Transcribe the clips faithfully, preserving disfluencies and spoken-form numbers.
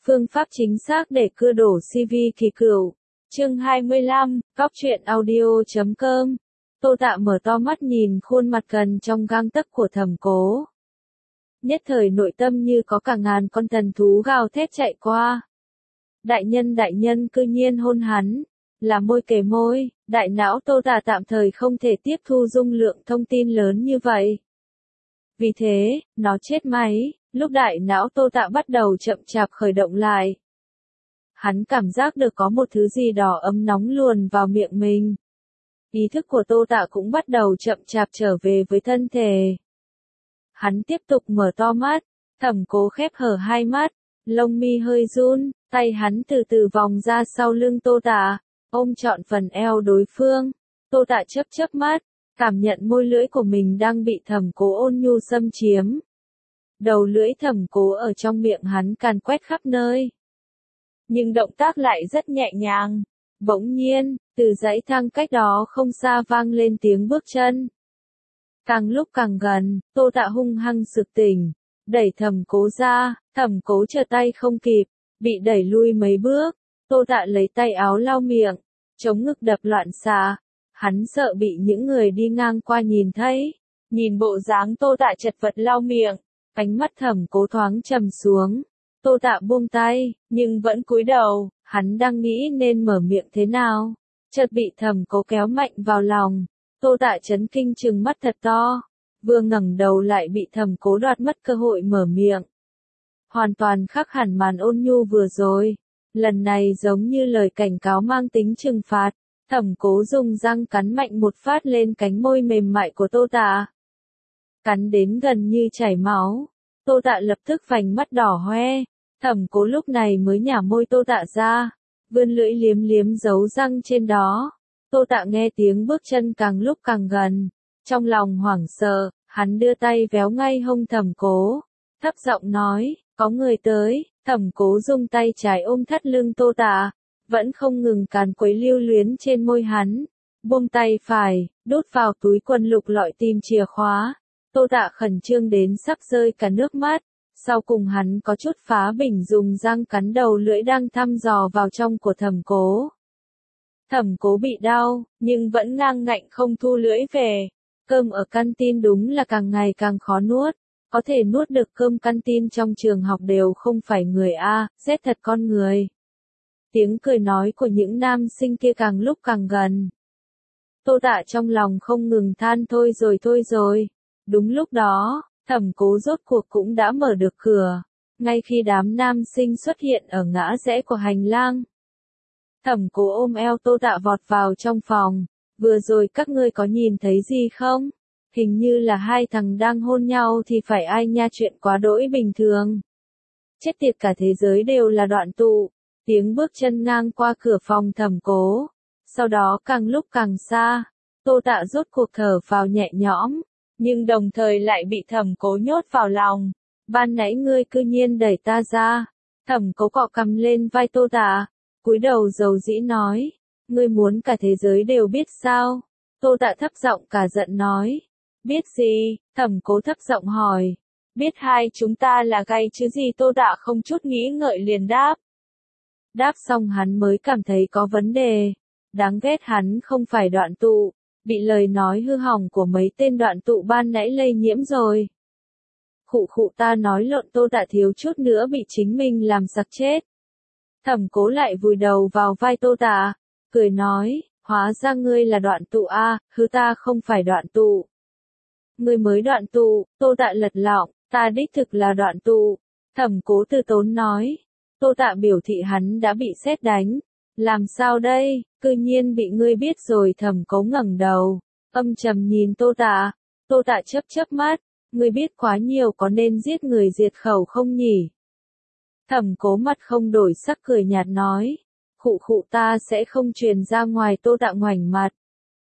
Phương pháp chính xác để cưa đổ xê vê kỳ cựu. Chương hai mươi lăm, Cóc truyện audio chấm com. Tô Tạ mở to mắt nhìn khuôn mặt gần trong gang tấc của Thẩm Cố. Nhất thời nội tâm như có cả ngàn con thần thú gào thét chạy qua. Đại nhân đại nhân cư nhiên hôn hắn, là môi kề môi, đại não Tô Tạ tạm thời không thể tiếp thu dung lượng thông tin lớn như vậy. Vì thế, nó chết máy, lúc đại não Tô Tạ bắt đầu chậm chạp khởi động lại. Hắn cảm giác được có một thứ gì đó ấm nóng luồn vào miệng mình. Ý thức của Tô Tạ cũng bắt đầu chậm chạp trở về với thân thể. Hắn tiếp tục mở to mắt, Thẩm Cố khép hở hai mắt, lông mi hơi run, tay hắn từ từ vòng ra sau lưng Tô Tạ, ôm trọn phần eo đối phương. Tô Tạ chớp chớp mắt, cảm nhận môi lưỡi của mình đang bị Thẩm Cố ôn nhu xâm chiếm. Đầu lưỡi Thẩm Cố ở trong miệng hắn càn quét khắp nơi. Nhưng động tác lại rất nhẹ nhàng. Bỗng nhiên, từ dãy thang cách đó không xa vang lên tiếng bước chân. Càng lúc càng gần, Tô Tạ hung hăng sực tỉnh, đẩy Thẩm Cố ra, Thẩm Cố trở tay không kịp, bị đẩy lui mấy bước. Tô Tạ lấy tay áo lau miệng, chống ngực đập loạn xạ. Hắn sợ bị những người đi ngang qua nhìn thấy. Nhìn bộ dáng Tô Tạ chật vật lau miệng, ánh mắt Thẩm Cố thoáng trầm xuống. Tô Tạ buông tay, nhưng vẫn cúi đầu, hắn đang nghĩ nên mở miệng thế nào. Chợt bị Thẩm Cố kéo mạnh vào lòng. Tô Tạ chấn kinh trừng mắt thật to. Vừa ngẩng đầu lại bị Thẩm Cố đoạt mất cơ hội mở miệng. Hoàn toàn khác hẳn màn ôn nhu vừa rồi. Lần này giống như lời cảnh cáo mang tính trừng phạt. Thẩm Cố dùng răng cắn mạnh một phát lên cánh môi mềm mại của Tô Tạ. Cắn đến gần như chảy máu. Tô Tạ lập tức vành mắt đỏ hoe. Thẩm Cố lúc này mới nhả môi Tô Tạ ra, vươn lưỡi liếm liếm dấu răng trên đó. Tô Tạ nghe tiếng bước chân càng lúc càng gần. Trong lòng hoảng sợ, hắn đưa tay véo ngay hông Thẩm Cố. Thấp giọng nói, có người tới. Thẩm Cố dùng tay trái ôm thắt lưng Tô Tạ, vẫn không ngừng càn quấy lưu luyến trên môi hắn. Buông tay phải, đút vào túi quần lục lọi tìm chìa khóa. Tô Tạ khẩn trương đến sắp rơi cả nước mắt. Sau cùng hắn có chút phá bình dùng răng cắn đầu lưỡi đang thăm dò vào trong của Thẩm Cố. Thẩm Cố bị đau, nhưng vẫn ngang ngạnh không thu lưỡi về. Cơm ở canteen đúng là càng ngày càng khó nuốt. Có thể nuốt được cơm canteen trong trường học đều không phải người A, Z thật con người. Tiếng cười nói của những nam sinh kia càng lúc càng gần. Tô Tạ trong lòng không ngừng than thôi rồi thôi rồi. Đúng lúc đó, Thẩm Cố rốt cuộc cũng đã mở được cửa. Ngay khi đám nam sinh xuất hiện ở ngã rẽ của hành lang. Thẩm Cố ôm eo Tô Tạ vọt vào trong phòng. Vừa rồi các ngươi có nhìn thấy gì không? Hình như là hai thằng đang hôn nhau thì phải ai nha, chuyện quá đỗi bình thường. Chết tiệt, cả thế giới đều là đoạn tụ. Tiếng bước chân ngang qua cửa phòng Thẩm Cố. Sau đó càng lúc càng xa. Tô Tạ rốt cuộc thở vào nhẹ nhõm. Nhưng đồng thời lại bị Thẩm Cố nhốt vào lòng. Ban nãy ngươi cư nhiên đẩy ta ra. Thẩm Cố cọ cằm lên vai Tô Tạ, cúi đầu dầu dĩ nói. Ngươi muốn cả thế giới đều biết sao? Tô Tạ thấp giọng cả giận nói. Biết gì? Thẩm Cố thấp giọng hỏi. Biết hai chúng ta là gay chứ gì? Tô Tạ không chút nghĩ ngợi liền đáp. Đáp xong hắn mới cảm thấy có vấn đề. Đáng ghét hắn không phải đoạn tụ. Bị lời nói hư hỏng của mấy tên đoạn tụ ban nãy lây nhiễm rồi. Khụ khụ, ta nói lộn. Tô Tạ thiếu chút nữa bị chính mình làm sặc chết. Thẩm Cố lại vùi đầu vào vai Tô Tạ, cười nói, hóa ra ngươi là đoạn tụ a, hứ ta không phải đoạn tụ. Ngươi mới đoạn tụ. Tô Tạ lật lọng, ta đích thực là đoạn tụ. Thẩm Cố từ tốn nói. Tô Tạ biểu thị hắn đã bị sét đánh. Làm sao đây, cư nhiên bị ngươi biết rồi. Thẩm Cố ngẩng đầu, âm trầm nhìn Tô Tạ. Tô Tạ chớp chớp mắt, ngươi biết quá nhiều, có nên giết người diệt khẩu không nhỉ? Thẩm Cố mặt không đổi sắc cười nhạt nói, khụ khụ, ta sẽ không truyền ra ngoài. Tô Tạ ngoảnh mặt.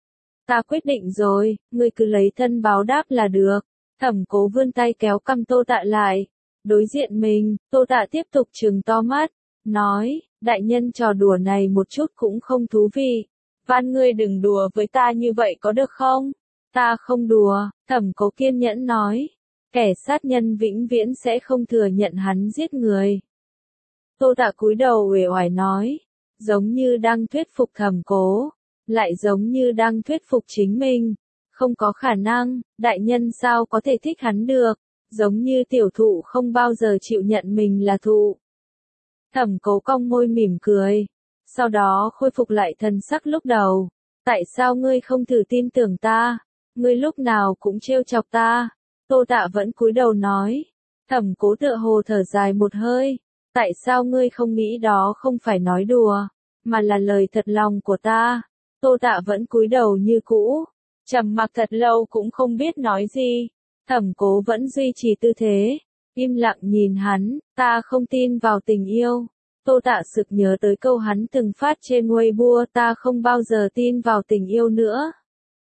Ta quyết định rồi, ngươi cứ lấy thân báo đáp là được. Thẩm Cố vươn tay kéo cằm Tô Tạ lại. Đối diện mình, Tô Tạ tiếp tục trừng to mắt, nói, đại nhân trò đùa này một chút cũng không thú vị. Van ngươi đừng đùa với ta như vậy có được không? Ta không đùa. Thẩm Cố kiên nhẫn nói. Kẻ sát nhân vĩnh viễn sẽ không thừa nhận hắn giết người. Tô Tạ cúi đầu uể oải nói, giống như đang thuyết phục Thẩm Cố, lại giống như đang thuyết phục chính mình. Không có khả năng, đại nhân sao có thể thích hắn được, giống như tiểu thụ không bao giờ chịu nhận mình là thụ. Thẩm Cố cong môi mỉm cười, sau đó khôi phục lại thần sắc lúc đầu. Tại sao ngươi không thử tin tưởng ta? Ngươi lúc nào cũng trêu chọc ta. Tô Tạ vẫn cúi đầu nói. Thẩm Cố tựa hồ thở dài một hơi. Tại sao ngươi không nghĩ đó không phải nói đùa, mà là lời thật lòng của ta? Tô Tạ vẫn cúi đầu như cũ, trầm mặc thật lâu cũng không biết nói gì. Thẩm Cố vẫn duy trì tư thế, im lặng nhìn hắn. Ta không tin vào tình yêu. Tô Tạ sực nhớ tới câu hắn từng phát trên Weibo, ta không bao giờ tin vào tình yêu nữa.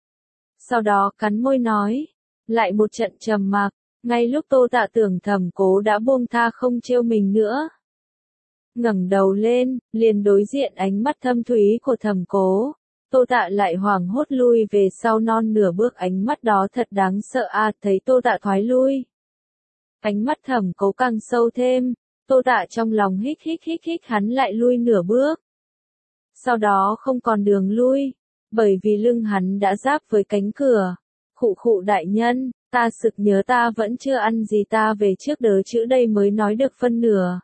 Sau đó cắn môi nói, lại một trận trầm mặc, ngay lúc Tô Tạ tưởng Thẩm Cố đã buông tha không trêu mình nữa. Ngẩng đầu lên, liền đối diện ánh mắt thâm thúy của Thẩm Cố. Tô Tạ lại hoảng hốt lui về sau non nửa bước, ánh mắt đó thật đáng sợ à. Thấy Tô Tạ thoái lui, ánh mắt Thẩm Cố càng sâu thêm. Tô Tạ trong lòng hít hít hít hít, hắn lại lui nửa bước. Sau đó không còn đường lui, bởi vì lưng hắn đã giáp với cánh cửa. Khụ khụ đại nhân, ta sực nhớ ta vẫn chưa ăn gì, ta về trước đớ chữ đây mới nói được phân nửa.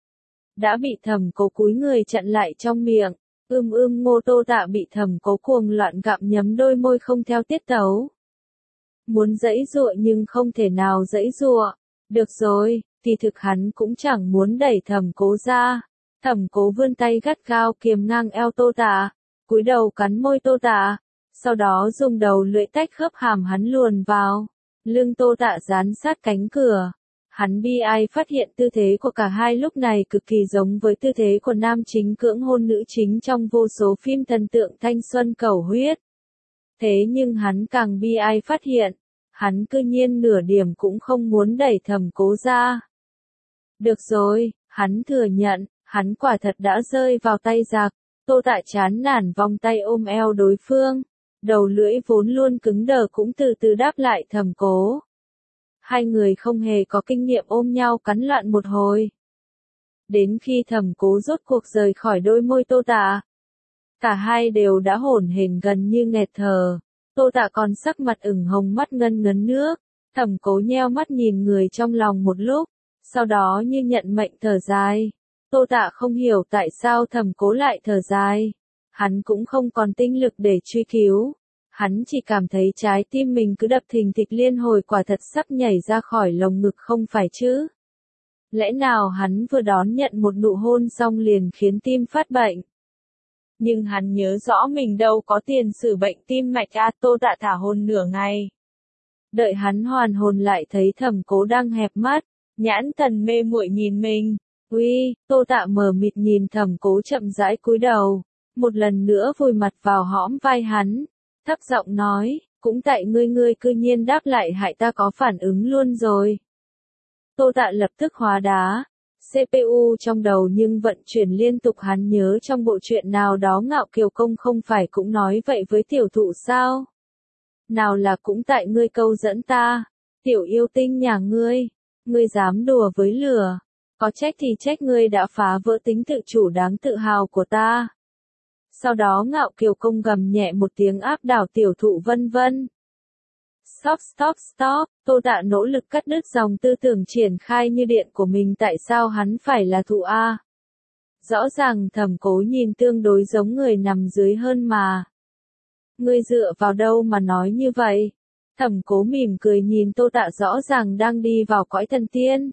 Đã bị Thẩm Cố cúi người chặn lại trong miệng. Ưm ưm ngô. Tô Tạ bị Thẩm Cố cuồng loạn gặm nhấm đôi môi không theo tiết tấu. Muốn giãy giụa nhưng không thể nào giãy giụa. Được rồi, thì thực hắn cũng chẳng muốn đẩy Thẩm Cố ra. Thẩm Cố vươn tay gắt gao kiềm ngang eo Tô Tạ, cúi đầu cắn môi Tô Tạ, sau đó dùng đầu lưỡi tách khớp hàm hắn luồn vào. Lưng Tô Tạ dán sát cánh cửa. Hắn bi ai phát hiện tư thế của cả hai lúc này cực kỳ giống với tư thế của nam chính cưỡng hôn nữ chính trong vô số phim thần tượng thanh xuân cầu huyết. Thế nhưng hắn càng bi ai phát hiện, hắn cư nhiên nửa điểm cũng không muốn đẩy Thẩm Cố ra. Được rồi, hắn thừa nhận, hắn quả thật đã rơi vào tay giặc. Tô Tạ chán nản vòng tay ôm eo đối phương, đầu lưỡi vốn luôn cứng đờ cũng từ từ đáp lại Thẩm Cố. Hai người không hề có kinh nghiệm ôm nhau cắn loạn một hồi. Đến khi Thẩm Cố rốt cuộc rời khỏi đôi môi Tô Tạ, cả hai đều đã hổn hển gần như nghẹt thở. Tô Tạ còn sắc mặt ửng hồng, mắt ngân ngấn nước. Thẩm Cố nheo mắt nhìn người trong lòng một lúc, sau đó như nhận mệnh thở dài. Tô Tạ không hiểu tại sao Thẩm Cố lại thở dài. Hắn cũng không còn tinh lực để truy cứu. Hắn chỉ cảm thấy trái tim mình cứ đập thình thịch liên hồi, quả thật sắp nhảy ra khỏi lồng ngực không phải chứ. Lẽ nào hắn vừa đón nhận một nụ hôn xong liền khiến tim phát bệnh? Nhưng hắn nhớ rõ mình đâu có tiền sử bệnh tim mạch à. Tô Tạ thả hôn nửa ngày. Đợi hắn hoàn hồn lại thấy Thẩm Cố đang hẹp mắt, nhãn thần mê muội nhìn mình. Uy, Tô Tạ mờ mịt nhìn Thẩm Cố chậm rãi cúi đầu, một lần nữa vùi mặt vào hõm vai hắn, thấp giọng nói, cũng tại ngươi ngươi cư nhiên đáp lại hại ta có phản ứng luôn rồi. Tô Tạ lập tức hóa đá, xê pê u trong đầu nhưng vận chuyển liên tục, hắn nhớ trong bộ truyện nào đó Ngạo Kiều Công không phải cũng nói vậy với tiểu thụ sao? Nào là cũng tại ngươi câu dẫn ta, tiểu yêu tinh nhà ngươi, ngươi dám đùa với lửa. Có trách thì trách ngươi đã phá vỡ tính tự chủ đáng tự hào của ta. Sau đó Ngạo Kiều Công gầm nhẹ một tiếng áp đảo tiểu thụ vân vân. Stop stop stop, Tô Tạ nỗ lực cắt đứt dòng tư tưởng triển khai như điện của mình. Tại sao hắn phải là thụ A? Rõ ràng Thẩm Cố nhìn tương đối giống người nằm dưới hơn mà. Ngươi dựa vào đâu mà nói như vậy? Thẩm Cố mỉm cười nhìn Tô Tạ rõ ràng đang đi vào cõi thần tiên.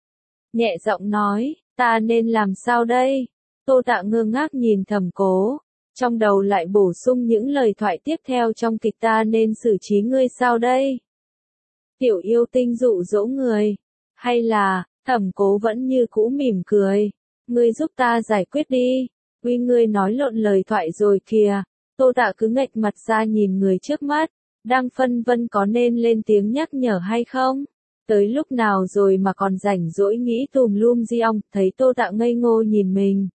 Nhẹ giọng nói, ta nên làm sao đây? Tô Tạ ngơ ngác nhìn Thẩm Cố, trong đầu lại bổ sung những lời thoại tiếp theo trong kịch, ta nên xử trí ngươi sao đây? Tiểu yêu tinh dụ dỗ người, hay là, Thẩm Cố vẫn như cũ mỉm cười, ngươi giúp ta giải quyết đi, uy ngươi nói lộn lời thoại rồi kìa. Tô Tạ cứ nghệch mặt ra nhìn người trước mắt, đang phân vân có nên lên tiếng nhắc nhở hay không? Tới lúc nào rồi mà còn rảnh rỗi nghĩ tùm lum di ong. Thấy Tô Tạ ngây ngô nhìn mình,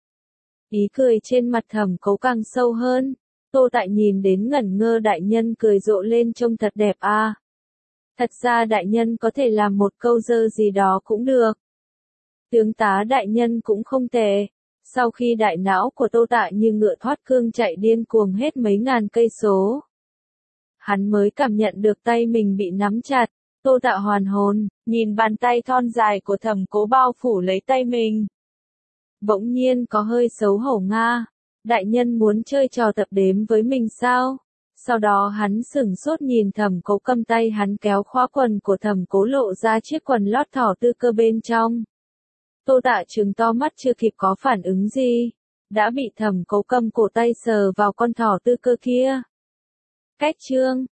ý cười trên mặt Thẩm Cố càng sâu hơn. Tô Tạ nhìn đến ngẩn ngơ, đại nhân cười rộ lên trông thật đẹp à. Thật ra đại nhân có thể làm một câu dơ gì đó cũng được. Tướng tá đại nhân cũng không tệ. Sau khi đại não của Tô Tạ như ngựa thoát cương chạy điên cuồng hết mấy ngàn cây số, hắn mới cảm nhận được tay mình bị nắm chặt. Tô Tạ hoàn hồn, nhìn bàn tay thon dài của Thẩm Cố bao phủ lấy tay mình. Bỗng nhiên có hơi xấu hổ nga. Đại nhân muốn chơi trò tập đếm với mình sao? Sau đó hắn sửng sốt nhìn Thẩm Cố, cầm tay hắn kéo khóa quần của Thẩm Cố lộ ra chiếc quần lót thỏ tư cơ bên trong. Tô Tạ trừng to mắt chưa kịp có phản ứng gì, đã bị Thẩm Cố cầm cổ tay sờ vào con thỏ tư cơ kia. Cách chương